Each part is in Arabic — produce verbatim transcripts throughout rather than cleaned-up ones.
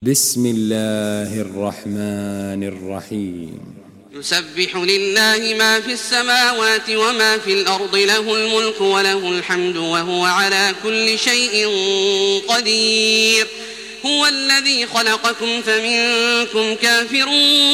بسم الله الرحمن الرحيم. يسبح لله ما في السماوات وما في الأرض، له الملك وله الحمد وهو على كل شيء قدير. هو الذي خلقكم فمنكم كافر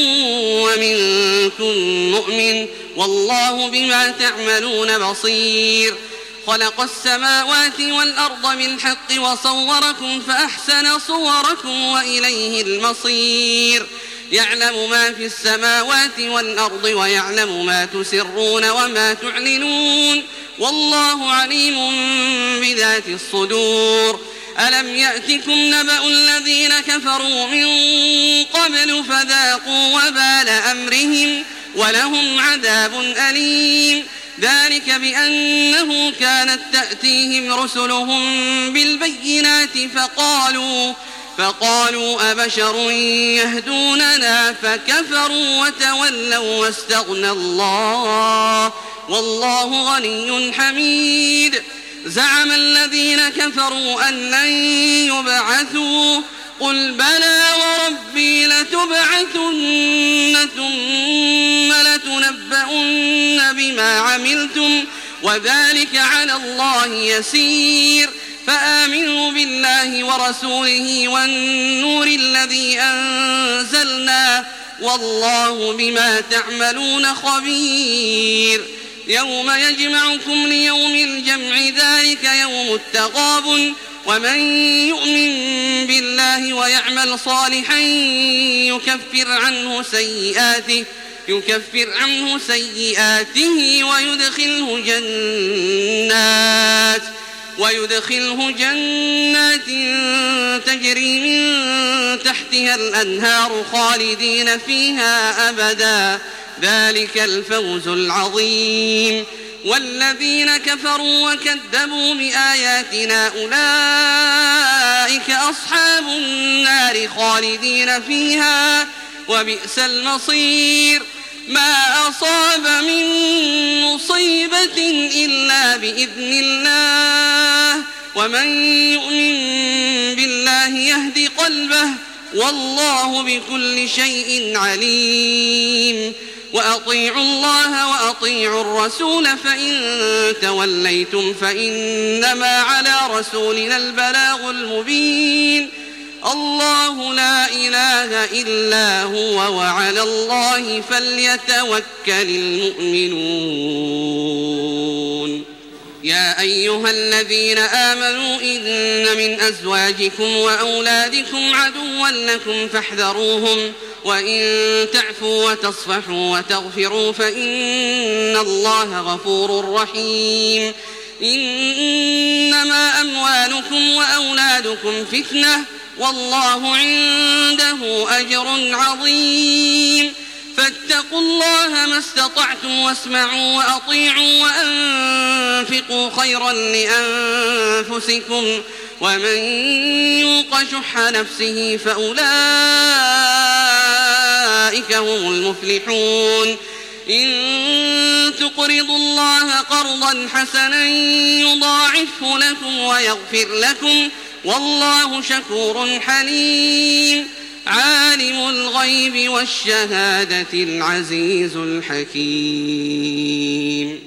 ومنكم مؤمن، والله بما تعملون بصير. خلق السماوات والأرض بالحق وصوركم فأحسن صوركم وإليه المصير. يعلم ما في السماوات والأرض ويعلم ما تسرون وما تعلنون، والله عليم بذات الصدور. ألم يأتكم نبأ الذين كفروا من قبل فذاقوا وبال أمرهم ولهم عذاب أليم. ذلك بأنه كانت تأتيهم رسلهم بالبينات فقالوا فقالوا أبشر يهدوننا فكفروا وتولوا واستغنى الله والله غني حميد. زعم الذين كفروا أن لن يبعثوا، قل بلى وربي لتبعثن ثم لتنبؤن بما عملتم وذلك على الله يسير. فآمنوا بالله ورسوله والنور الذي أنزلنا، والله بما تعملون خبير. يوم يجمعكم ليوم الجمع ذلك يوم التغابن، ومن يؤمن بالله ويعمل صالحا يكفر عنه سيئاته يكفر عنه سيئاته ويدخله جنات ويدخله جنات تجري من تحتها الأنهار خالدين فيها أبدا، ذلك الفوز العظيم. والذين كفروا وكذبوا بآياتنا أولئك أصحاب النار خالدين فيها وبئس المصير. ما أصاب من مصيبة إلا بإذن الله، ومن يؤمن بالله يهد قلبه، والله بكل شيء عليم. وأطيعوا الله وأطيعوا الرسول، فإن توليتم فإنما على رسولنا البلاغ المبين. الله لا إله إلا هو وعلى الله فليتوكل المؤمنون. يا أيها الذين آمنوا إن من أزواجكم وأولادكم عدوا لكم فاحذروهم، وإن تعفوا وتصفحوا وتغفروا فإن الله غفور رحيم. إنما أموالكم وأولادكم فتنة، والله عنده أجر عظيم. فاتقوا الله ما استطعتم واسمعوا وأطيعوا وأنفقوا خيرا لأنفسكم، ومن يوق شح نفسه فأولئك هم المفلحون. إن تقرضوا الله قرضا حسنا يضاعفه لكم ويغفر لكم، والله شكور حليم. عالم الغيب والشهادة العزيز الحكيم.